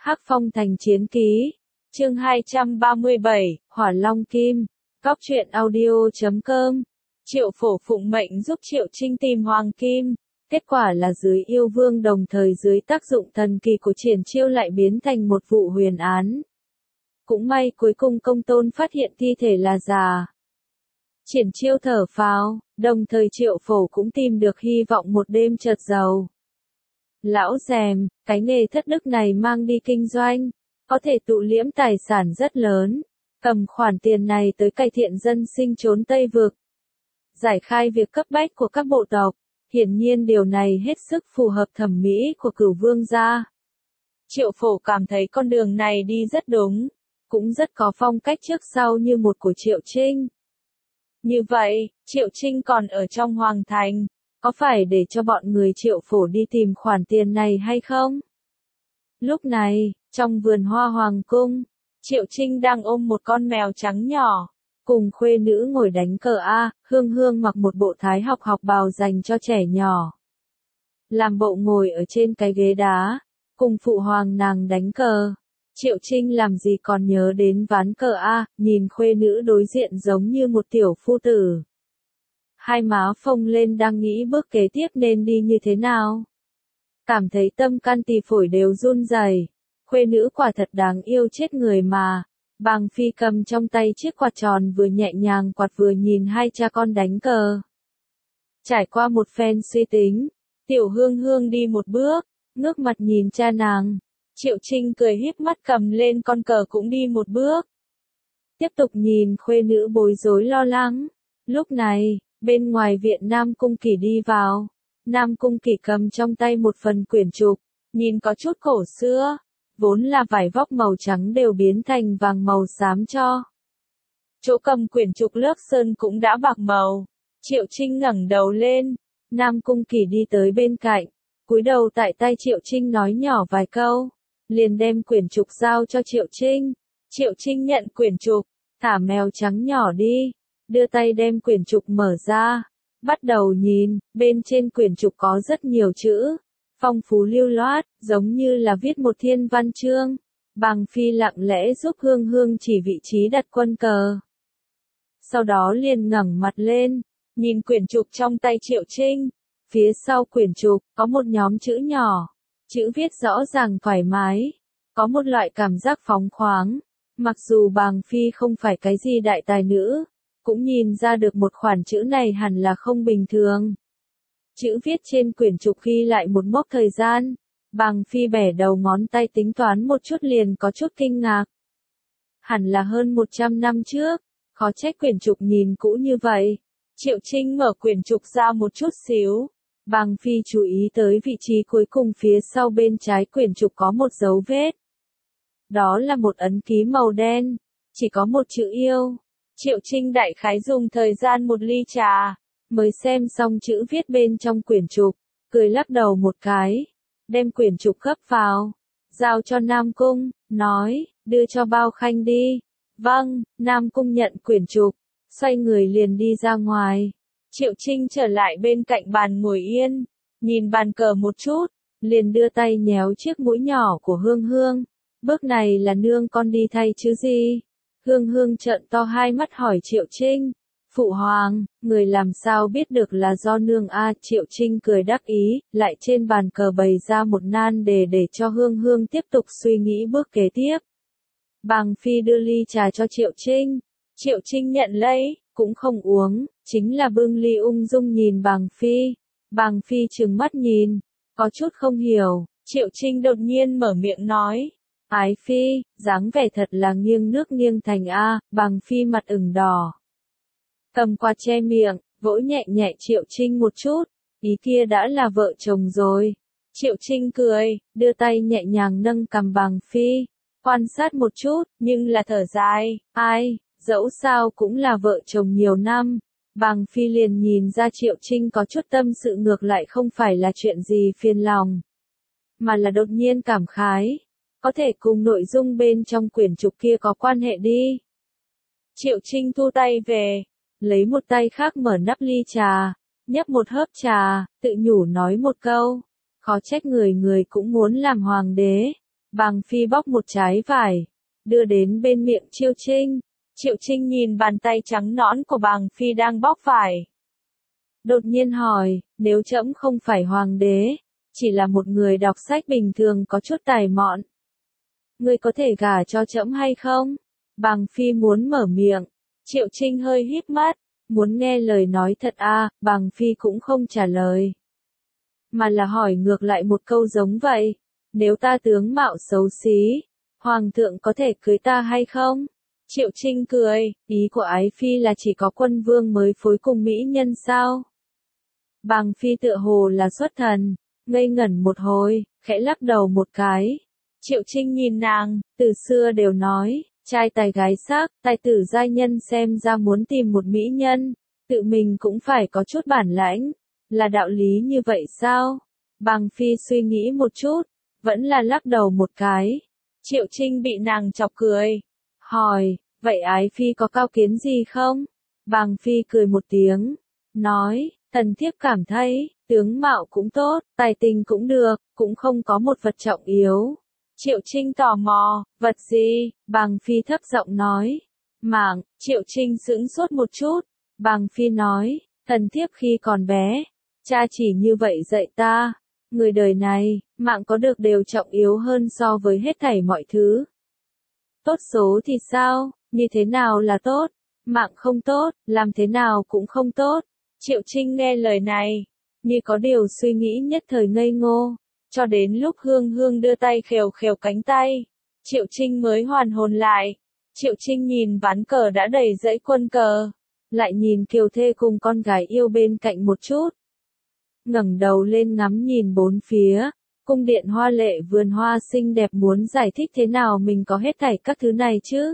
Hắc Phong Thành Chiến Ký, chương 237, Hỏa Long Kim, Cóc truyện audio.com. Triệu Phổ phụng mệnh giúp Triệu Trinh tìm Hoàng Kim, kết quả là dưới yêu vương đồng thời dưới tác dụng thần kỳ của Triển Chiêu lại biến thành một vụ huyền án. Cũng may cuối cùng công tôn phát hiện thi thể là giả. Triển Chiêu thở phào, đồng thời Triệu Phổ cũng tìm được hy vọng một đêm chợt giàu. Lão Dèm, cái nghề thất đức này mang đi kinh doanh, có thể tụ liễm tài sản rất lớn, cầm khoản tiền này tới cải thiện dân sinh chốn Tây Vực. Giải khai việc cấp bách của các bộ tộc, hiển nhiên điều này hết sức phù hợp thẩm mỹ của Cửu Vương gia. Triệu Phổ cảm thấy con đường này đi rất đúng, cũng rất có phong cách trước sau như một của Triệu Trinh. Như vậy, Triệu Trinh còn ở trong Hoàng Thành, có phải để cho bọn người Triệu Phổ đi tìm khoản tiền này hay không? Lúc này, trong vườn hoa Hoàng cung, Triệu Trinh đang ôm một con mèo trắng nhỏ, cùng khuê nữ ngồi đánh cờ A, Hương Hương mặc một bộ thái học bào dành cho trẻ nhỏ. Làm bộ ngồi ở trên cái ghế đá, cùng phụ hoàng nàng đánh cờ. Triệu Trinh làm gì còn nhớ đến ván cờ A, nhìn khuê nữ đối diện giống như một tiểu phu tử. Hai má phồng lên đang nghĩ bước kế tiếp nên đi như thế nào. Cảm thấy tâm can tỳ phổi đều run rẩy. Khuê nữ quả thật đáng yêu chết người mà. Bàng Phi cầm trong tay chiếc quạt tròn vừa nhẹ nhàng quạt vừa nhìn hai cha con đánh cờ. Trải qua một phen suy tính, tiểu Hương Hương đi một bước, ngước mặt nhìn cha nàng. Triệu Trinh cười híp mắt cầm lên con cờ cũng đi một bước. Tiếp tục nhìn khuê nữ bối rối lo lắng. Lúc này, bên ngoài viện Nam Cung Kỷ đi vào. Nam Cung Kỷ cầm trong tay một phần quyển trục, nhìn có chút cổ xưa, vốn là vải vóc màu trắng đều biến thành vàng màu xám cho. Chỗ cầm quyển trục lớp sơn cũng đã bạc màu. Triệu Trinh ngẩng đầu lên, Nam Cung Kỷ đi tới bên cạnh, cúi đầu tại tay Triệu Trinh nói nhỏ vài câu, liền đem quyển trục giao cho Triệu Trinh. Triệu Trinh nhận quyển trục, thả mèo trắng nhỏ đi, đưa tay đem quyển trục mở ra, bắt đầu nhìn, bên trên quyển trục có rất nhiều chữ, phong phú lưu loát, giống như là viết một thiên văn chương. Bàng Phi lặng lẽ giúp Hương Hương chỉ vị trí đặt quân cờ. Sau đó liền ngẩng mặt lên, nhìn quyển trục trong tay Triệu Trinh. Phía sau quyển trục, có một nhóm chữ nhỏ, chữ viết rõ ràng thoải mái, có một loại cảm giác phóng khoáng. Mặc dù Bàng Phi không phải cái gì đại tài nữ, cũng nhìn ra được một khoản chữ này hẳn là không bình thường. Chữ viết trên quyển trục ghi lại một mốc thời gian. Bàng Phi bẻ đầu ngón tay tính toán một chút liền có chút kinh ngạc. Hẳn là hơn 100 năm trước, khó trách quyển trục nhìn cũ như vậy. Triệu Trinh mở quyển trục ra một chút xíu. Bàng Phi chú ý tới vị trí cuối cùng phía sau bên trái quyển trục có một dấu vết. Đó là một ấn ký màu đen, chỉ có một chữ yêu. Triệu Trinh đại khái dùng thời gian một ly trà, mới xem xong chữ viết bên trong quyển trục, cười lắc đầu một cái, đem quyển trục gấp vào, giao cho Nam Cung, nói, đưa cho Bao Khanh đi. Vâng, Nam Cung nhận quyển trục, xoay người liền đi ra ngoài. Triệu Trinh trở lại bên cạnh bàn ngồi yên, nhìn bàn cờ một chút, liền đưa tay nhéo chiếc mũi nhỏ của Hương Hương. Bước này là nương con đi thay chứ gì? Hương Hương trợn to hai mắt hỏi Triệu Trinh. Phụ hoàng, người làm sao biết được là do nương a? Triệu Trinh cười đắc ý, lại trên bàn cờ bày ra một nan đề để cho Hương Hương tiếp tục suy nghĩ bước kế tiếp. Bàng Phi đưa ly trà cho Triệu Trinh. Triệu Trinh nhận lấy, cũng không uống, chính là bưng ly ung dung nhìn Bàng Phi. Bàng Phi trừng mắt nhìn, có chút không hiểu. Triệu Trinh đột nhiên mở miệng nói. Ái Phi, dáng vẻ thật là nghiêng nước nghiêng thành a. Bàng Phi mặt ửng đỏ, cầm quạt che miệng, vỗ nhẹ nhẹ Triệu Trinh một chút, ý kia đã là vợ chồng rồi. Triệu Trinh cười, đưa tay nhẹ nhàng nâng cằm Bàng Phi, quan sát một chút, nhưng là thở dài, ai, dẫu sao cũng là vợ chồng nhiều năm. Bàng Phi liền nhìn ra Triệu Trinh có chút tâm sự ngược lại không phải là chuyện gì phiền lòng, mà là đột nhiên cảm khái, có thể cùng nội dung bên trong quyển trục kia có quan hệ đi. Triệu Trinh thu tay về, lấy một tay khác mở nắp ly trà, nhấp một hớp trà, tự nhủ nói một câu, khó trách người người cũng muốn làm hoàng đế, Bàng Phi bóc một trái vải, đưa đến bên miệng Triệu Trinh. Triệu Trinh nhìn bàn tay trắng nõn của Bàng Phi đang bóc vải. Đột nhiên hỏi, nếu trẫm không phải hoàng đế, chỉ là một người đọc sách bình thường có chút tài mọn, ngươi có thể gả cho trẫm hay không? Bàng Phi muốn mở miệng. Triệu Trinh hơi híp mắt, muốn nghe lời nói thật à, Bàng Phi cũng không trả lời. Mà là hỏi ngược lại một câu giống vậy. Nếu ta tướng mạo xấu xí, hoàng thượng có thể cưới ta hay không? Triệu Trinh cười, ý của Ái Phi là chỉ có quân vương mới phối cùng mỹ nhân sao? Bàng Phi tựa hồ là xuất thần, ngây ngẩn một hồi, khẽ lắc đầu một cái. Triệu Trinh nhìn nàng, từ xưa đều nói, trai tài gái sắc, tài tử giai nhân xem ra muốn tìm một mỹ nhân, tự mình cũng phải có chút bản lãnh, là đạo lý như vậy sao? Bàng Phi suy nghĩ một chút, vẫn là lắc đầu một cái. Triệu Trinh bị nàng chọc cười, hỏi, vậy Ái Phi có cao kiến gì không? Bàng Phi cười một tiếng, nói, thần thiếp cảm thấy, tướng mạo cũng tốt, tài tình cũng được, cũng không có một vật trọng yếu. Triệu Trinh tò mò, vật gì? Bàng Phi thấp giọng nói. Mạng. Triệu Trinh sững sốt một chút. Bàng Phi nói, thần thiếp khi còn bé, cha chỉ như vậy dạy ta. Người đời này, mạng có được đều trọng yếu hơn so với hết thảy mọi thứ. Tốt số thì sao? Như thế nào là tốt? Mạng không tốt, làm thế nào cũng không tốt. Triệu Trinh nghe lời này, như có điều suy nghĩ nhất thời ngây ngô. Cho đến lúc Hương Hương đưa tay khều khều cánh tay, Triệu Trinh mới hoàn hồn lại. Triệu Trinh nhìn ván cờ đã đầy dãy quân cờ, lại nhìn Kiều Thê cùng con gái yêu bên cạnh một chút. Ngẩng đầu lên ngắm nhìn bốn phía, cung điện hoa lệ vườn hoa xinh đẹp, muốn giải thích thế nào mình có hết thảy các thứ này chứ?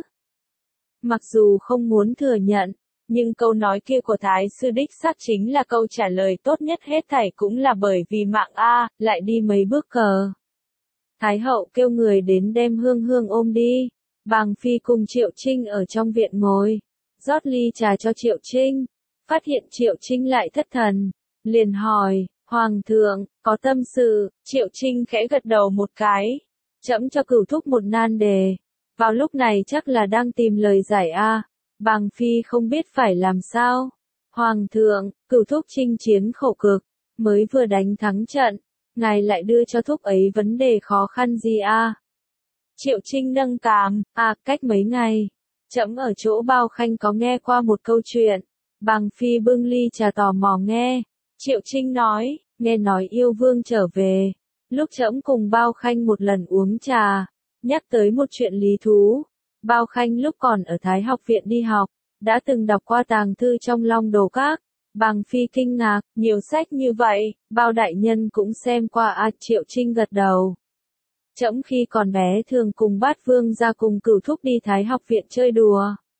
Mặc dù không muốn thừa nhận, nhưng câu nói kia của Thái sư đích xác chính là câu trả lời tốt nhất, hết thảy cũng là bởi vì mạng a. Lại đi mấy bước cờ. Thái hậu kêu người đến đem Hương Hương ôm đi. Bàng Phi cùng Triệu Trinh ở trong viện ngồi, rót ly trà cho Triệu Trinh. Phát hiện Triệu Trinh lại thất thần, liền hỏi, Hoàng thượng, có tâm sự? Triệu Trinh khẽ gật đầu một cái. Trẫm cho Cửu thúc một nan đề. Vào lúc này chắc là đang tìm lời giải a. Bàng Phi không biết phải làm sao. Hoàng thượng, Cửu thúc chinh chiến khổ cực, mới vừa đánh thắng trận, ngài lại đưa cho thúc ấy vấn đề khó khăn gì a? Triệu Trinh nâng cằm, cách mấy ngày, trẫm ở chỗ Bao Khanh có nghe qua một câu chuyện. Bàng Phi bưng ly trà tò mò nghe. Triệu Trinh nói, nghe nói yêu vương trở về. Lúc trẫm cùng Bao Khanh một lần uống trà, nhắc tới một chuyện lý thú. Bao Khanh lúc còn ở Thái học viện đi học, đã từng đọc qua tàng thư trong Long Đồ Các. Bàng Phi kinh ngạc, nhiều sách như vậy, Bao đại nhân cũng xem qua Triệu Trinh gật đầu. Trẫm khi còn bé thường cùng Bát Vương ra cùng Cửu thúc đi Thái học viện chơi đùa.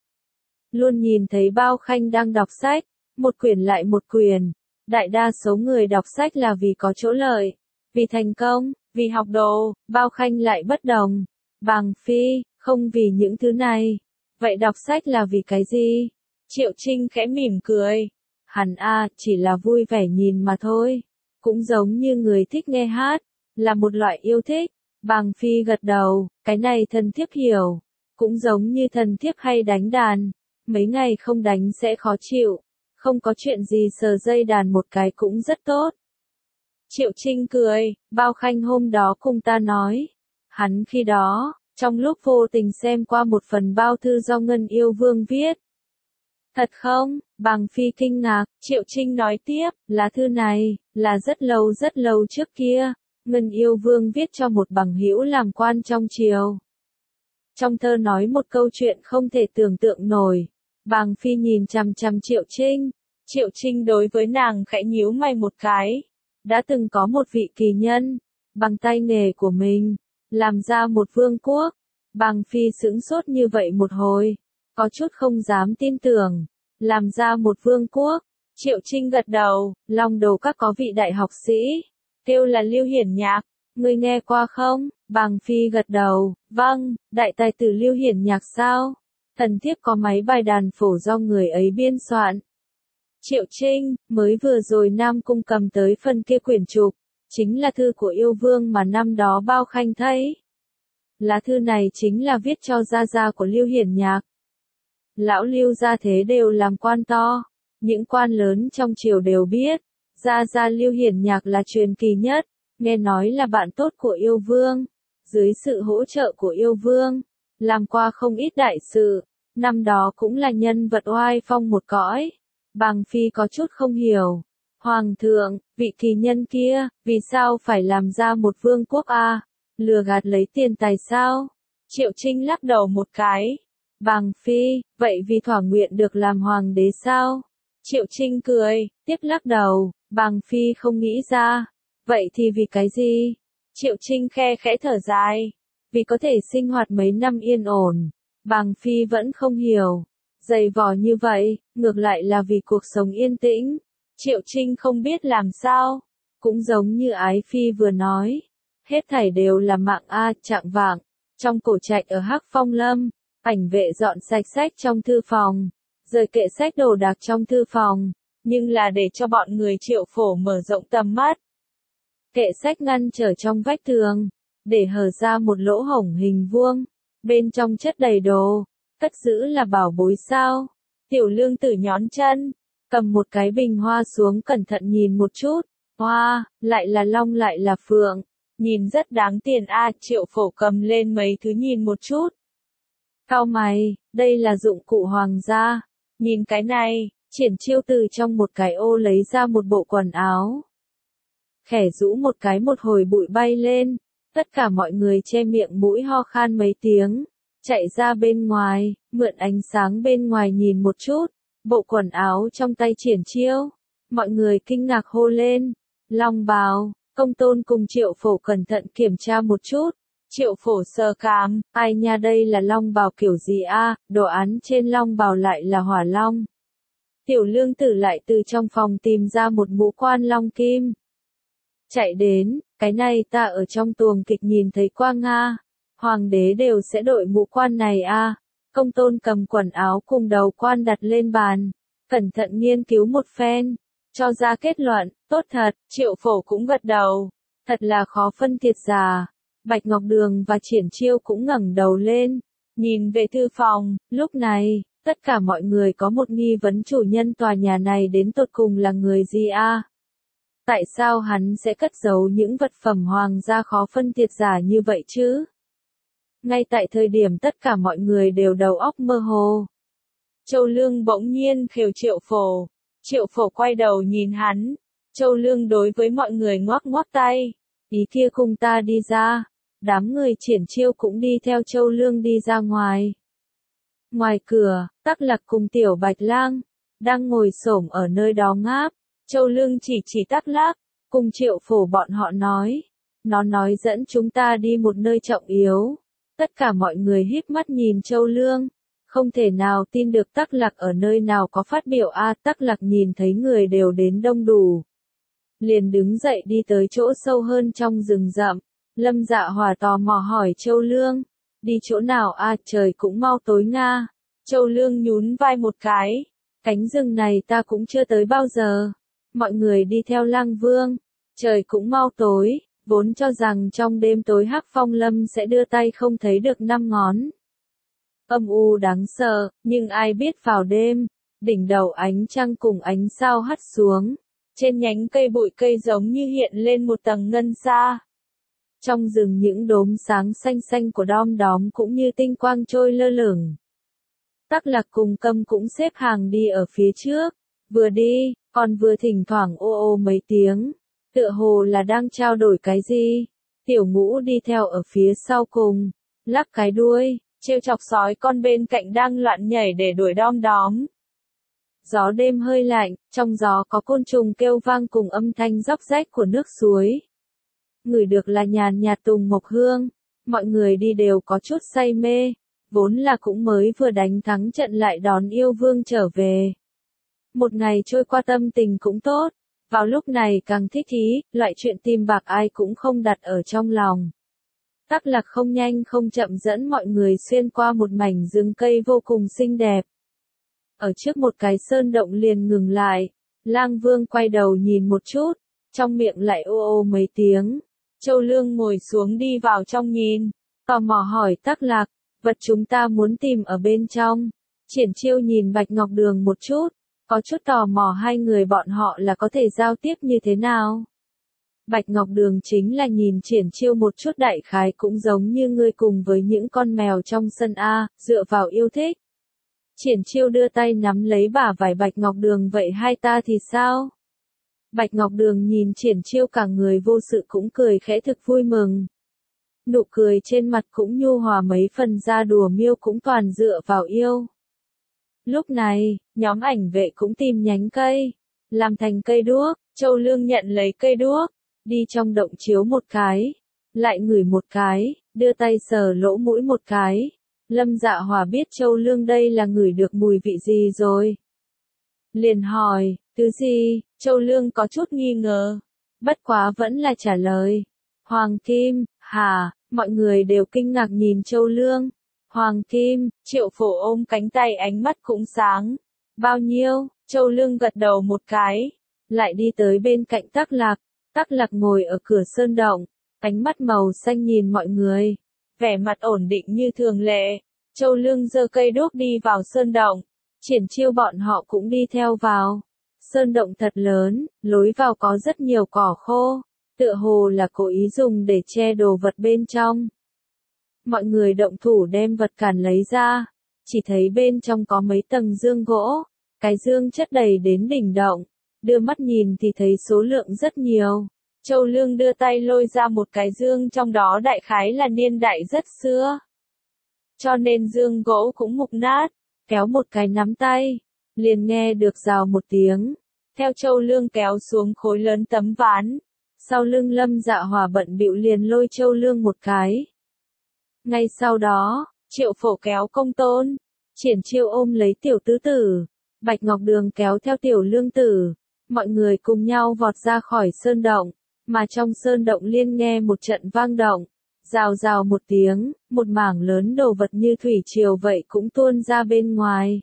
Luôn nhìn thấy Bao Khanh đang đọc sách, một quyển lại một quyển. Đại đa số người đọc sách là vì có chỗ lợi, vì thành công, vì học đồ. Bao Khanh lại bất đồng. Bàng Phi, không vì những thứ này. Vậy đọc sách là vì cái gì? Triệu Trinh khẽ mỉm cười. Hẳn chỉ là vui vẻ nhìn mà thôi. Cũng giống như người thích nghe hát, là một loại yêu thích. Bàng Phi gật đầu, cái này thần thiếp hiểu. Cũng giống như thần thiếp hay đánh đàn. Mấy ngày không đánh sẽ khó chịu. Không có chuyện gì sờ dây đàn một cái cũng rất tốt. Triệu Trinh cười, Bao Khanh hôm đó cùng ta nói. Hắn khi đó, trong lúc vô tình xem qua một phần bao thư do Ngân Yêu Vương viết. Thật không? Bàng Phi kinh ngạc. Triệu Trinh nói tiếp, lá thư này, là rất lâu trước kia, Ngân Yêu Vương viết cho một bằng hữu làm quan trong triều. Trong thơ nói một câu chuyện không thể tưởng tượng nổi. Bàng Phi nhìn chằm chằm Triệu Trinh. Triệu Trinh đối với nàng khẽ nhíu mày một cái. Đã từng có một vị kỳ nhân, bằng tay nghề của mình, làm ra một vương quốc. Bàng Phi sững sốt như vậy một hồi, có chút không dám tin tưởng. Làm ra một vương quốc. Triệu Trinh gật đầu, Long Đồ Các có vị đại học sĩ, kêu là Lưu Hiển Nhạc, ngươi nghe qua không? Bàng Phi gật đầu, vâng, đại tài tử Lưu Hiển Nhạc sao? Thần thiếp có mấy bài đàn phổ do người ấy biên soạn. Triệu Trinh, mới vừa rồi Nam Cung cầm tới phần kia quyển trục, chính là thư của yêu vương mà năm đó Bao Khanh thấy. Lá thư này chính là viết cho gia gia của Lưu Hiển Nhạc. Lão Lưu gia thế đều làm quan to, những quan lớn trong triều đều biết, gia gia Lưu Hiển Nhạc là truyền kỳ nhất, nghe nói là bạn tốt của yêu vương, dưới sự hỗ trợ của yêu vương, làm qua không ít đại sự, năm đó cũng là nhân vật oai phong một cõi. Bàng Phi có chút không hiểu, Hoàng thượng, vị kỳ nhân kia, vì sao phải làm ra một vương quốc a? Lừa gạt lấy tiền tài sao? Triệu Trinh lắc đầu một cái. Bàng Phi, vậy vì thỏa nguyện được làm hoàng đế sao? Triệu Trinh cười, tiếp lắc đầu, Bàng Phi không nghĩ ra. Vậy thì vì cái gì? Triệu Trinh khe khẽ thở dài. Vì có thể sinh hoạt mấy năm yên ổn. Bàng Phi vẫn không hiểu. Dày vò như vậy, ngược lại là vì cuộc sống yên tĩnh. Triệu Trinh không biết làm sao. Cũng giống như Ái Phi vừa nói. Hết thảy đều là mạng a chạng vạng. Trong cổ trạch ở Hắc Phong Lâm, ảnh vệ dọn sạch sách trong thư phòng. Rời kệ sách đồ đạc trong thư phòng. Nhưng là để cho bọn người Triệu Phổ mở rộng tầm mắt. Kệ sách ngăn trở trong vách tường. Để hở ra một lỗ hổng hình vuông. Bên trong chất đầy đồ. Cất giữ là bảo bối sao? Tiểu Lương Tử nhón chân, cầm một cái bình hoa xuống cẩn thận nhìn một chút. Hoa, lại là long lại là phượng. Nhìn rất đáng tiền a. Triệu Phổ cầm lên mấy thứ nhìn một chút. Cau mày, đây là dụng cụ hoàng gia. Nhìn cái này, Triển Chiêu từ trong một cái ô lấy ra một bộ quần áo. Khẽ rũ một cái một hồi bụi bay lên. Tất cả mọi người che miệng mũi ho khan mấy tiếng. Chạy ra bên ngoài, mượn ánh sáng bên ngoài nhìn một chút, bộ quần áo trong tay Triển Chiêu. Mọi người kinh ngạc hô lên, long bào, Công Tôn cùng Triệu Phổ cẩn thận kiểm tra một chút. Triệu Phổ sờ cằm, ai nha đây là long bào kiểu gì a? Đồ án trên long bào lại là hỏa long. Tiểu Lương Tử lại từ trong phòng tìm ra một mũ quan long kim. Chạy đến, cái này ta ở trong tuồng kịch nhìn thấy qua Nga. Hoàng đế đều sẽ đội mũ quan này a. Công Tôn cầm quần áo cùng đầu quan đặt lên bàn, cẩn thận nghiên cứu một phen, cho ra kết luận, tốt thật. Triệu Phổ cũng gật đầu, thật là khó phân thiệt giả. Bạch Ngọc Đường và Triển Chiêu cũng ngẩng đầu lên, nhìn về thư phòng. Lúc này, tất cả mọi người có một nghi vấn, chủ nhân tòa nhà này đến tột cùng là người gì a? Tại sao hắn sẽ cất giấu những vật phẩm hoàng gia khó phân thiệt giả như vậy chứ? Ngay tại thời điểm tất cả mọi người đều đầu óc mơ hồ, Châu Lương bỗng nhiên khều Triệu Phổ. Triệu Phổ quay đầu nhìn hắn. Châu Lương đối với mọi người ngoắc ngoắc tay. Ý kia cùng ta đi ra. Đám người Triển Chiêu cũng đi theo Châu Lương đi ra ngoài. Ngoài cửa, Tắc Lạc cùng Tiểu Bạch Lang đang ngồi xổm ở nơi đó ngáp. Châu Lương chỉ Tắc Lạc, cùng Triệu Phổ bọn họ nói. Nó nói dẫn chúng ta đi một nơi trọng yếu. Tất cả mọi người híp mắt nhìn Châu Lương, không thể nào tin được Tắc Lạc ở nơi nào có phát biểu a. Tắc Lạc nhìn thấy người đều đến đông đủ, liền đứng dậy đi tới chỗ sâu hơn trong rừng rậm. Lâm Dạ Hỏa tò mò hỏi Châu Lương, đi chỗ nào a? Trời cũng mau tối nga. Châu Lương nhún vai một cái, cánh rừng này ta cũng chưa tới bao giờ. Mọi người đi theo Lang Vương, trời cũng mau tối. Vốn cho rằng trong đêm tối Hắc Phong Lâm sẽ đưa tay không thấy được năm ngón. Âm u đáng sợ, nhưng ai biết vào đêm, đỉnh đầu ánh trăng cùng ánh sao hắt xuống. Trên nhánh cây bụi cây giống như hiện lên một tầng ngân sa. Trong rừng những đốm sáng xanh xanh của đom đóm cũng như tinh quang trôi lơ lửng. Tắc Lạc cùng Câm cũng xếp hàng đi ở phía trước, vừa đi, còn vừa thỉnh thoảng ô ô mấy tiếng. Tựa hồ là đang trao đổi cái gì. Tiểu Ngũ đi theo ở phía sau cùng, lắc cái đuôi, trêu chọc sói con bên cạnh đang loạn nhảy để đuổi đom đóm. Gió đêm hơi lạnh, trong gió có côn trùng kêu vang cùng âm thanh róc rách của nước suối. Ngửi được là nhàn nhạt tùng mộc hương, mọi người đi đều có chút say mê, vốn là cũng mới vừa đánh thắng trận lại đón yêu vương trở về. Một ngày trôi qua tâm tình cũng tốt. Vào lúc này càng thích ý, loại chuyện tìm bạc ai cũng không đặt ở trong lòng. Tắc Lạc không nhanh không chậm dẫn mọi người xuyên qua một mảnh rừng cây vô cùng xinh đẹp. Ở trước một cái sơn động liền ngừng lại, Lang Vương quay đầu nhìn một chút, trong miệng lại ô ô mấy tiếng. Châu Lương ngồi xuống đi vào trong nhìn, tò mò hỏi Tắc Lạc, vật chúng ta muốn tìm ở bên trong. Triển Chiêu nhìn Bạch Ngọc Đường một chút, có chút tò mò hai người bọn họ là có thể giao tiếp như thế nào. Bạch Ngọc Đường chính là nhìn Triển Chiêu một chút đại khái cũng giống như ngươi cùng với những con mèo trong sân A, dựa vào yêu thích. Triển Chiêu đưa tay nắm lấy bả vai Bạch Ngọc Đường, vậy hai ta thì sao? Bạch Ngọc Đường nhìn Triển Chiêu cả người vô sự cũng cười khẽ thực vui mừng. Nụ cười trên mặt cũng nhu hòa mấy phần, ra đùa miêu cũng toàn dựa vào yêu. Lúc này, nhóm ảnh vệ cũng tìm nhánh cây, làm thành cây đuốc, Châu Lương nhận lấy cây đuốc, đi trong động chiếu một cái, lại ngửi một cái, đưa tay sờ lỗ mũi một cái. Lâm Dạ Hòa biết Châu Lương đây là ngửi được mùi vị gì rồi. Liền hỏi, thứ gì? Châu Lương có chút nghi ngờ, bất quá vẫn là trả lời. Hoàng kim, hả? Mọi người đều kinh ngạc nhìn Châu Lương. Hoàng kim, Triệu Phổ ôm cánh tay ánh mắt cũng sáng. Bao nhiêu? Châu Lương gật đầu một cái, lại đi tới bên cạnh Tắc Lạc. Tắc Lạc ngồi ở cửa sơn động, ánh mắt màu xanh nhìn mọi người, vẻ mặt ổn định như thường lệ. Châu Lương giơ cây đuốc đi vào sơn động, Triển Chiêu bọn họ cũng đi theo vào. Sơn động thật lớn, lối vào có rất nhiều cỏ khô, tựa hồ là cố ý dùng để che đồ vật bên trong. Mọi người động thủ đem vật cản lấy ra, chỉ thấy bên trong có mấy tầng dương gỗ, cái dương chất đầy đến đỉnh động, đưa mắt nhìn thì thấy số lượng rất nhiều. Châu Lương đưa tay lôi ra một cái dương, trong đó đại khái là niên đại rất xưa. Cho nên dương gỗ cũng mục nát, kéo một cái nắm tay, liền nghe được rào một tiếng. Theo Châu Lương kéo xuống khối lớn tấm ván, sau lưng Lâm Dạ Hòa bận bịu liền lôi Châu Lương một cái. Ngay sau đó, Triệu Phổ kéo Công Tôn, Triển Chiêu ôm lấy Tiểu Tứ Tử, Bạch Ngọc Đường kéo theo Tiểu Lương Tử, mọi người cùng nhau vọt ra khỏi sơn động, mà trong sơn động liên nghe một trận vang động, rào rào một tiếng, một mảng lớn đồ vật như thủy triều vậy cũng tuôn ra bên ngoài.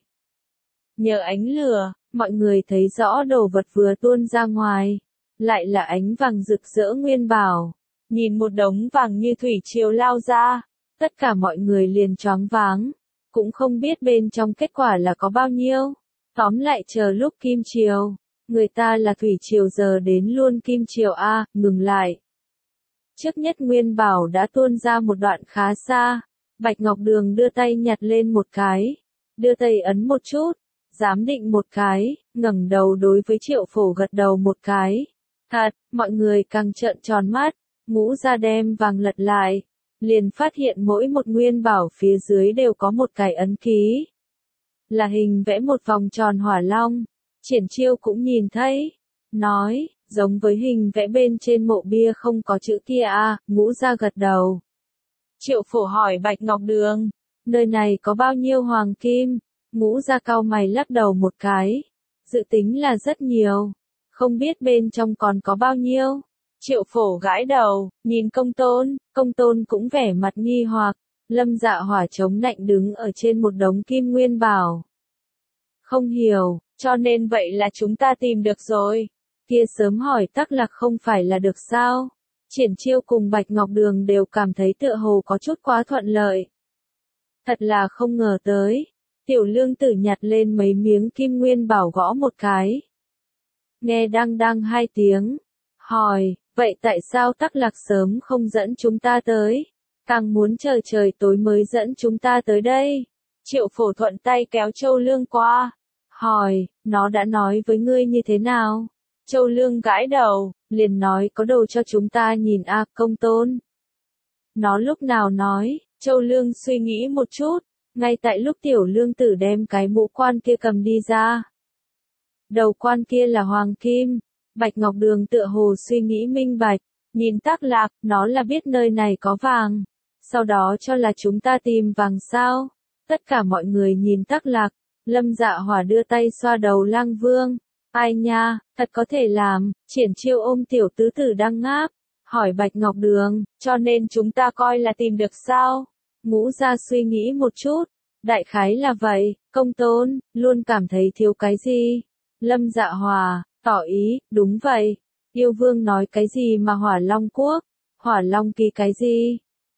Nhờ ánh lửa, mọi người thấy rõ đồ vật vừa tuôn ra ngoài, lại là ánh vàng rực rỡ nguyên bảo. Nhìn một đống vàng như thủy triều lao ra, tất cả mọi người liền choáng váng, cũng không biết bên trong kết quả là có bao nhiêu. Tóm lại chờ lúc kim triều, người ta là thủy triều giờ đến luôn kim triều a, ngừng lại. Trước nhất nguyên bảo đã tuôn ra một đoạn khá xa, Bạch Ngọc Đường đưa tay nhặt lên một cái, đưa tay ấn một chút, giám định một cái, ngẩng đầu đối với Triệu Phổ gật đầu một cái. Thật, mọi người càng trợn tròn mắt, ngũ ra đem vàng lật lại, liền phát hiện mỗi một nguyên bảo phía dưới đều có một cái ấn ký. Là hình vẽ một vòng tròn hỏa long. Triển Chiêu cũng nhìn thấy, nói, giống với hình vẽ bên trên mộ bia không có chữ kia à, ngũ ra gật đầu. Triệu Phổ hỏi Bạch Ngọc Đường, nơi này có bao nhiêu hoàng kim? Ngũ ra cau mày lắc đầu một cái, dự tính là rất nhiều, không biết bên trong còn có bao nhiêu. Triệu Phổ gãi đầu, nhìn Công Tôn cũng vẻ mặt nghi hoặc. Lâm Dạ Hỏa chống nạnh đứng ở trên một đống kim nguyên bảo. Không hiểu, cho nên vậy là chúng ta tìm được rồi. Kia sớm hỏi Tắc Lạc không phải là được sao? Triển Chiêu cùng Bạch Ngọc Đường đều cảm thấy tựa hồ có chút quá thuận lợi. Thật là không ngờ tới. Tiểu Lương Tử nhặt lên mấy miếng kim nguyên bảo gõ một cái. Nghe đăng đăng hai tiếng. Hỏi, vậy tại sao Tắc Lạc sớm không dẫn chúng ta tới? Càng muốn chờ trời tối mới dẫn chúng ta tới đây. Triệu Phổ thuận tay kéo Châu Lương qua. Hỏi, nó đã nói với ngươi như thế nào? Châu Lương gãi đầu, liền nói có đồ cho chúng ta nhìn a, Công Tôn. Nó lúc nào nói? Châu Lương suy nghĩ một chút, ngay tại lúc Tiểu Lương Tử đem cái mũ quan kia cầm đi ra. Đầu quan kia là hoàng kim. Bạch Ngọc Đường tựa hồ suy nghĩ minh bạch, nhìn Tắc Lạc, nó là biết nơi này có vàng. Sau đó cho là chúng ta tìm vàng sao? Tất cả mọi người nhìn Tắc Lạc, Lâm Dạ Hỏa đưa tay xoa đầu Lang Vương. Ai nha, thật có thể làm. Triển Chiêu ôm Tiểu Tứ Tử đang ngáp, hỏi Bạch Ngọc Đường, cho nên chúng ta coi là tìm được sao? Ngũ ra suy nghĩ một chút, đại khái là vậy. Công Tôn, luôn cảm thấy thiếu cái gì? Lâm Dạ Hỏa, tỏ ý, đúng vậy. Yêu Vương nói cái gì mà Hỏa Long Quốc? Hỏa Long Kỳ cái gì?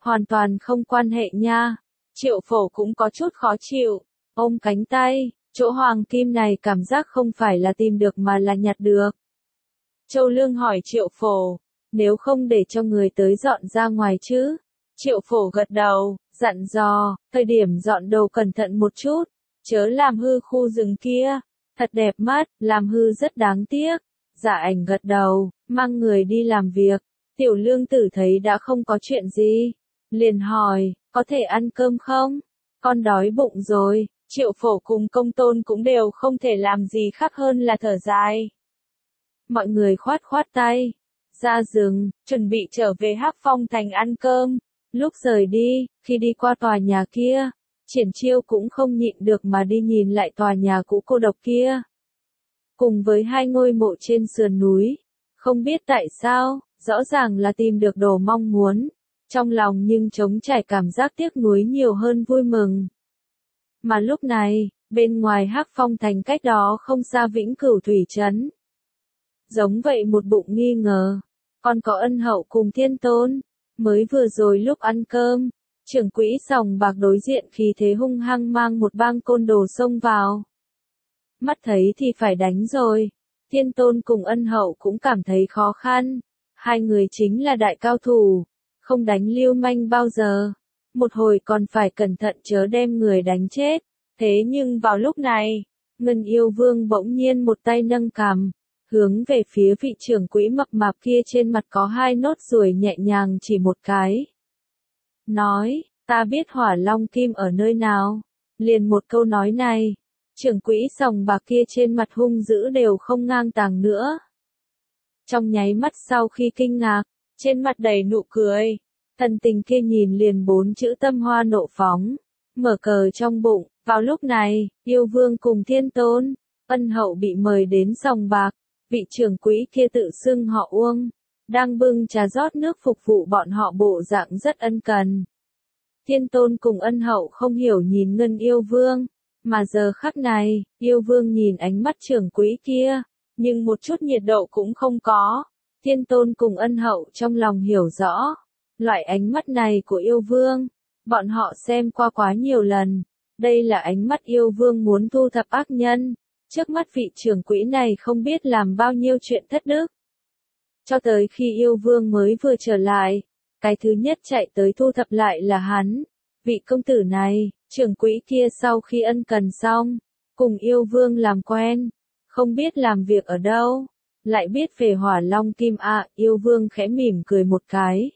hoàn toàn không quan hệ nha. Triệu Phổ cũng có chút khó chịu, ôm cánh tay, chỗ hoàng kim này cảm giác không phải là tìm được mà là nhặt được. Châu Lương hỏi Triệu Phổ, nếu không để cho người tới dọn ra ngoài chứ? Triệu Phổ gật đầu, dặn dò, thời điểm dọn đồ cẩn thận một chút, chớ làm hư khu rừng kia, thật đẹp mắt, làm hư rất đáng tiếc. Dạ Ảnh gật đầu, mang người đi làm việc. Tiểu Lương Tử thấy đã không có chuyện gì, liền hỏi, có thể ăn cơm không? Con đói bụng rồi. Triệu Phổ cùng Công Tôn cũng đều không thể làm gì khác hơn là thở dài. Mọi người khoát khoát tay, ra rừng, chuẩn bị trở về Hắc Phong Thành ăn cơm. Lúc rời đi, khi đi qua tòa nhà kia, Triển Chiêu cũng không nhịn được mà đi nhìn lại tòa nhà cũ cô độc kia. Cùng với hai ngôi mộ trên sườn núi, không biết tại sao, rõ ràng là tìm được đồ mong muốn, trong lòng nhưng trống trải cảm giác tiếc nuối nhiều hơn vui mừng. Mà lúc này, bên ngoài Hắc Phong Thành cách đó không xa Vĩnh Cửu Thủy Trấn. Giống vậy một bụng nghi ngờ, còn có Ân Hậu cùng Thiên Tôn, mới vừa rồi lúc ăn cơm, trưởng quỹ sòng bạc đối diện khí thế hung hăng mang một bang côn đồ xông vào. Mắt thấy thì phải đánh rồi, Thiên Tôn cùng Ân Hậu cũng cảm thấy khó khăn, hai người chính là đại cao thủ, không đánh lưu manh bao giờ. Một hồi còn phải cẩn thận chớ đem người đánh chết. Thế nhưng vào lúc này, Ngân Yêu Vương bỗng nhiên một tay nâng cằm, hướng về phía vị trưởng quỹ mập mạp kia trên mặt có hai nốt ruồi nhẹ nhàng chỉ một cái. Nói, ta biết Hỏa Long Kim ở nơi nào. Liền một câu nói này, trưởng quỹ sòng bạc kia trên mặt hung dữ đều không ngang tàng nữa. Trong nháy mắt sau khi kinh ngạc, trên mặt đầy nụ cười. Thần tình kia nhìn liền bốn chữ tâm hoa nộ phóng, mở cờ trong bụng. Vào lúc này, Yêu Vương cùng Thiên Tôn, Ân Hậu bị mời đến sòng bạc, vị trưởng quỹ kia tự xưng họ Uông, đang bưng trà rót nước phục vụ bọn họ bộ dạng rất ân cần. Thiên Tôn cùng Ân Hậu không hiểu nhìn Ngân Yêu Vương, mà giờ khắc này, Yêu Vương nhìn ánh mắt trưởng quỹ kia, nhưng một chút nhiệt độ cũng không có. Thiên Tôn cùng Ân Hậu trong lòng hiểu rõ. Loại ánh mắt này của Yêu Vương, bọn họ xem qua quá nhiều lần. Đây là ánh mắt Yêu Vương muốn thu thập ác nhân. Trước mắt vị trưởng quỹ này không biết làm bao nhiêu chuyện thất đức. Cho tới khi Yêu Vương mới vừa trở lại, cái thứ nhất chạy tới thu thập lại là hắn. Vị công tử này, trưởng quỹ kia sau khi ân cần xong, cùng Yêu Vương làm quen, không biết làm việc ở đâu, lại biết về Hỏa Long Kim à. Yêu Vương khẽ mỉm cười một cái.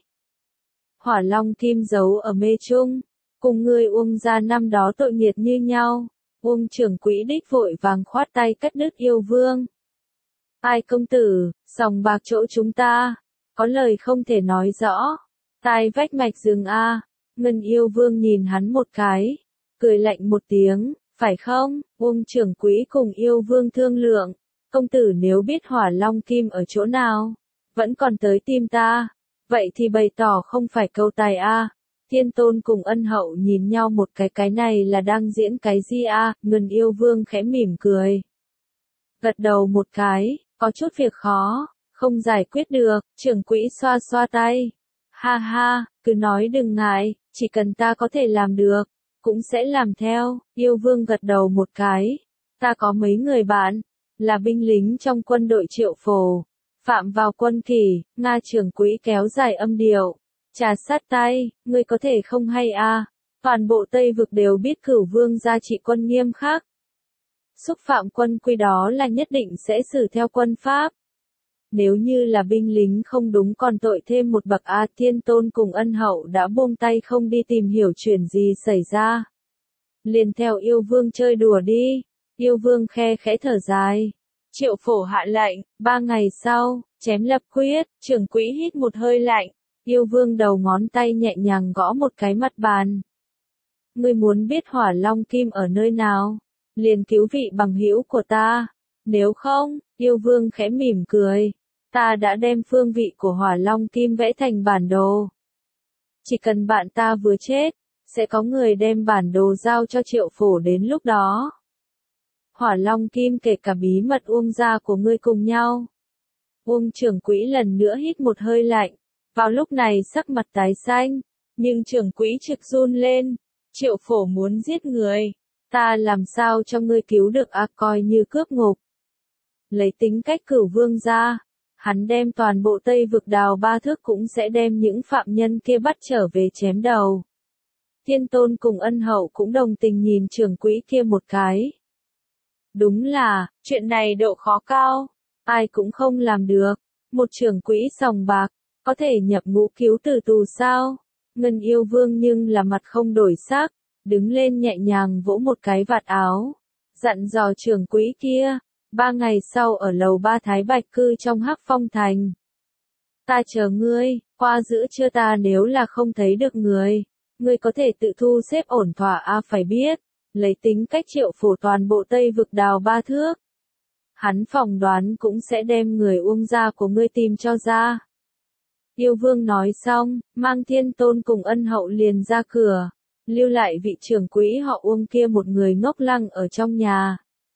Hỏa Long Kim giấu ở mê trung, cùng người Uông gia năm đó tội nghiệt như nhau. Uông trưởng quỹ đích vội vàng khoát tay cắt đứt Yêu Vương. Ai công tử, sòng bạc chỗ chúng ta, có lời không thể nói rõ. Tai vách mạch rừng a. Ngân Yêu Vương nhìn hắn một cái, cười lạnh một tiếng, phải không? Uông trưởng quỹ cùng Yêu Vương thương lượng, công tử nếu biết Hỏa Long Kim ở chỗ nào, vẫn còn tới tìm ta. Vậy thì bày tỏ không phải câu tài a. Thiên Tôn cùng Ân Hậu nhìn nhau một cái này là đang diễn cái gì a? Ngân Yêu Vương khẽ mỉm cười. Gật đầu một cái, có chút việc khó, không giải quyết được, trưởng quỹ xoa xoa tay. Ha ha, cứ nói đừng ngại, chỉ cần ta có thể làm được, cũng sẽ làm theo. Yêu Vương gật đầu một cái. Ta có mấy người bạn, là binh lính trong quân đội Triệu Phổ. Phạm vào quân kỷ, Nga trưởng quỹ kéo dài âm điệu. Trà sát tay, ngươi có thể không hay a? Toàn bộ Tây Vực đều biết Cửu Vương gia trị quân nghiêm khắc. Xúc phạm quân quy đó là nhất định sẽ xử theo quân pháp. Nếu như là binh lính không đúng còn tội thêm một bậc a. Thiên Tôn cùng Ân Hậu đã buông tay không đi tìm hiểu chuyện gì xảy ra. Liền theo Yêu Vương chơi đùa đi. Yêu Vương khe khẽ thở dài. Triệu Phổ hạ lệnh, 3 ngày sau, chém lập quyết. Trưởng quỹ hít một hơi lạnh. Yêu Vương đầu ngón tay nhẹ nhàng gõ một cái mặt bàn. Ngươi muốn biết Hỏa Long Kim ở nơi nào? Liền cứu vị bằng hữu của ta. Nếu không, Yêu Vương khẽ mỉm cười. Ta đã đem phương vị của Hỏa Long Kim vẽ thành bản đồ. Chỉ cần bạn ta vừa chết, sẽ có người đem bản đồ giao cho Triệu Phổ đến lúc đó. Hỏa Long Kim kể cả bí mật Uông gia của ngươi cùng nhau. Uông trưởng quỹ lần nữa hít một hơi lạnh. Vào lúc này sắc mặt tái xanh, Nhưng trưởng quỹ trực run lên. Triệu Phổ muốn giết người. Ta làm sao cho ngươi cứu được coi như cướp ngục. Lấy tính cách Cửu Vương ra, hắn đem toàn bộ Tây Vực đào 3 thước cũng sẽ đem những phạm nhân kia bắt trở về chém đầu. Thiên Tôn cùng Ân Hậu cũng đồng tình nhìn trưởng quỹ kia một cái. Đúng là, chuyện này độ khó cao, ai cũng không làm được. Một trưởng quỹ sòng bạc, có thể nhập ngũ cứu tử tù sao? Ngân Yêu Vương nhưng là mặt không đổi sắc, đứng lên nhẹ nhàng vỗ một cái vạt áo, dặn dò trưởng quỹ kia. 3 ngày sau ở lầu 3 Thái Bạch cư trong Hắc Phong Thành. Ta chờ ngươi, qua giữa trưa ta nếu là không thấy được người, ngươi có thể tự thu xếp ổn thỏa phải biết, lấy tính cách Triệu Phổ toàn bộ Tây Vực đào 3 thước. Hắn phỏng đoán cũng sẽ đem người Uông gia của ngươi tìm cho ra. Yêu Vương nói xong, mang Thiên Tôn cùng Ân Hậu liền ra cửa, lưu lại vị trưởng quỹ họ Uông kia một người ngốc lăng ở trong nhà.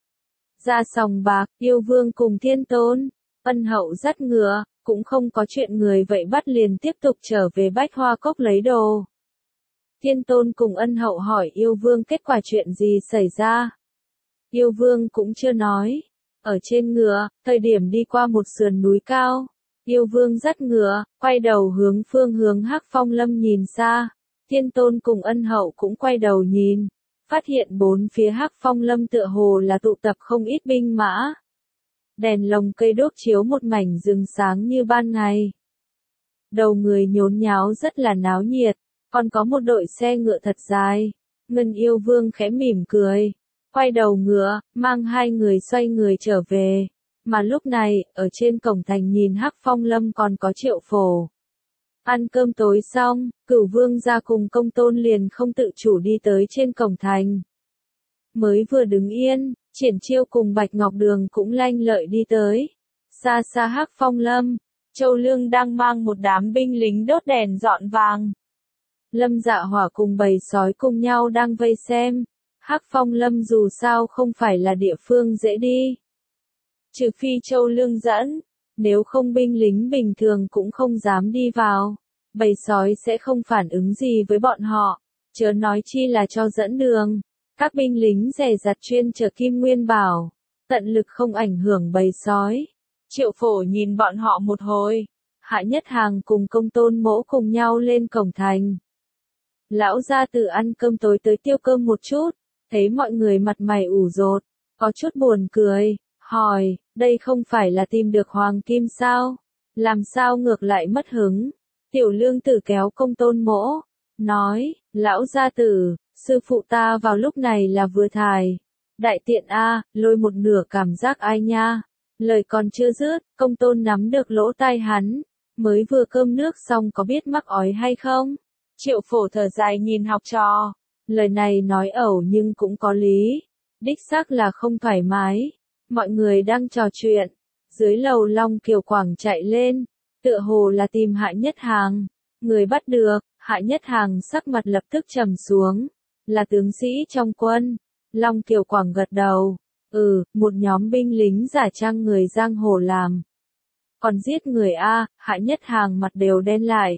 Ra sòng bạc, Yêu Vương cùng Thiên Tôn, Ân Hậu dắt ngựa, cũng không có chuyện người vậy bắt liền tiếp tục trở về Bách Hoa Cốc lấy đồ. Thiên Tôn cùng Ân Hậu hỏi Yêu Vương kết quả chuyện gì xảy ra. Yêu Vương cũng chưa nói. Ở trên ngựa, thời điểm đi qua một sườn núi cao, Yêu Vương dắt ngựa, quay đầu hướng phương hướng Hắc Phong Lâm nhìn xa. Thiên Tôn cùng Ân Hậu cũng quay đầu nhìn, phát hiện bốn phía Hắc Phong Lâm tựa hồ là tụ tập không ít binh mã. Đèn lồng cây đốt chiếu một mảnh rừng sáng như ban ngày. Đầu người nhốn nháo rất là náo nhiệt, còn có một đội xe ngựa thật dài. Ngân Yêu Vương khẽ mỉm cười, quay đầu ngựa, mang hai người xoay người trở về. Mà lúc này, ở trên cổng thành nhìn Hắc Phong Lâm còn có Triệu Phổ. Ăn cơm tối xong, Cửu Vương ra cùng Công Tôn liền không tự chủ đi tới trên cổng thành. Mới vừa đứng yên, Triển Chiêu cùng Bạch Ngọc Đường cũng lanh lợi đi tới. Xa xa Hắc Phong Lâm, Châu Lương đang mang một đám binh lính đốt đèn dọn vàng. Lâm Dạ Hỏa cùng bầy sói cùng nhau đang vây xem. Hắc Phong Lâm dù sao không phải là địa phương dễ đi. Trừ phi Châu Lương dẫn, nếu không binh lính bình thường cũng không dám đi vào. Bầy sói sẽ không phản ứng gì với bọn họ, chớ nói chi là cho dẫn đường. Các binh lính dè dặt chuyên chở kim nguyên bảo, tận lực không ảnh hưởng bầy sói. Triệu Phổ nhìn bọn họ một hồi, Hạ Nhất Hàng cùng Công Tôn Mỗ cùng nhau lên cổng thành. Lão gia tử ăn cơm tối tới tiêu cơm một chút, thấy mọi người mặt mày ủ rột, có chút buồn cười, hỏi, đây không phải là tìm được Hoàng Kim sao? Làm sao ngược lại mất hứng? Tiểu Lương Tử kéo Công Tôn Mỗ, nói, lão gia tử, sư phụ ta vào lúc này là vừa thải. Đại tiện lôi một nửa cảm giác ai nha. Lời còn chưa dứt, Công Tôn nắm được lỗ tai hắn, mới vừa cơm nước xong có biết mắc ói hay không? Triệu Phổ thở dài nhìn học trò, lời này nói ẩu nhưng cũng có lý, đích xác là không thoải mái. Mọi người đang trò chuyện, dưới lầu Long Kiều Quảng chạy lên, tựa hồ là tìm Hạ Nhất Hàng, người bắt được. Hạ Nhất Hàng sắc mặt lập tức trầm xuống, là tướng sĩ trong quân. Long Kiều Quảng gật đầu, một nhóm binh lính giả trang người giang hồ làm. Còn giết người Hạ Nhất Hàng mặt đều đen lại.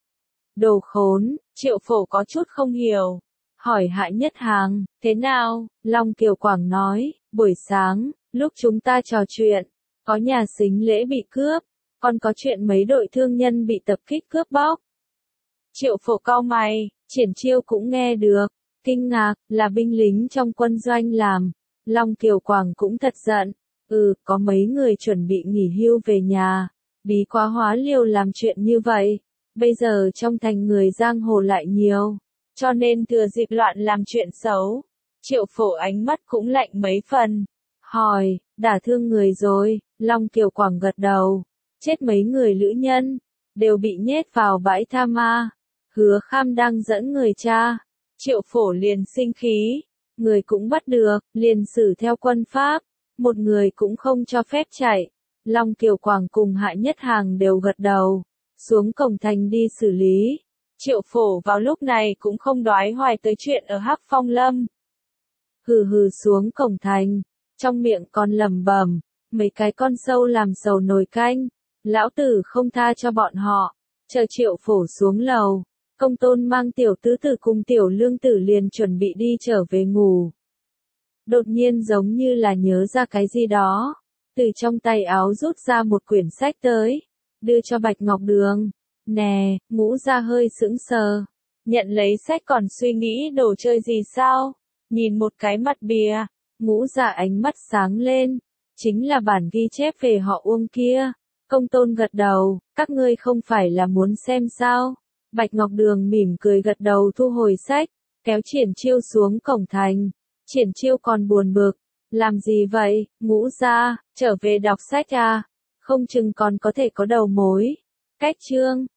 Đồ khốn, Triệu Phổ có chút không hiểu, hỏi Hạ Nhất Hàng, thế nào? Long Kiều Quảng nói, buổi sáng, lúc chúng ta trò chuyện, có nhà sính lễ bị cướp, còn có chuyện mấy đội thương nhân bị tập kích cướp bóc. Triệu Phổ cau mày, Triển Chiêu cũng nghe được, kinh ngạc, là binh lính trong quân doanh làm. Long Kiều Quảng cũng thật giận, có mấy người chuẩn bị nghỉ hưu về nhà, bí quá hóa liều làm chuyện như vậy. Bây giờ trong thành người giang hồ lại nhiều, cho nên thừa dịp loạn làm chuyện xấu. Triệu Phổ ánh mắt cũng lạnh mấy phần, hỏi, đả thương người rồi? Long Kiều Quảng gật đầu, chết mấy người lữ nhân, đều bị nhét vào bãi tha ma. Hứa Kham đang dẫn người tra. Triệu Phổ liền sinh khí, người cũng bắt được, liền xử theo quân pháp, một người cũng không cho phép chạy. Long Kiều Quảng cùng Hạ Nhất Hàng đều gật đầu, xuống cổng thành đi xử lý. Triệu Phổ vào lúc này cũng không đoái hoài tới chuyện ở Hắc Phong Lâm. Hừ hừ xuống cổng thành, trong miệng còn lẩm bẩm, mấy cái con sâu làm sầu nồi canh, lão tử không tha cho bọn họ. Chờ Triệu Phổ xuống lầu, Công Tôn mang tiểu tứ tử cùng tiểu lương tử liền chuẩn bị đi trở về ngủ. Đột nhiên giống như là nhớ ra cái gì đó, từ trong tay áo rút ra một quyển sách tới, đưa cho Bạch Ngọc Đường. Nè, Ngũ Gia hơi sững sờ, nhận lấy sách còn suy nghĩ đồ chơi gì sao? Nhìn một cái mặt bìa, Ngũ Gia ánh mắt sáng lên, chính là bản ghi chép về họ Uông kia. Công Tôn gật đầu, các ngươi không phải là muốn xem sao? Bạch Ngọc Đường mỉm cười gật đầu thu hồi sách, kéo Triển Chiêu xuống cổng thành. Triển Chiêu còn buồn bực, làm gì vậy, Ngũ Gia, trở về đọc sách à? Không chừng còn có thể có đầu mối. Cách chương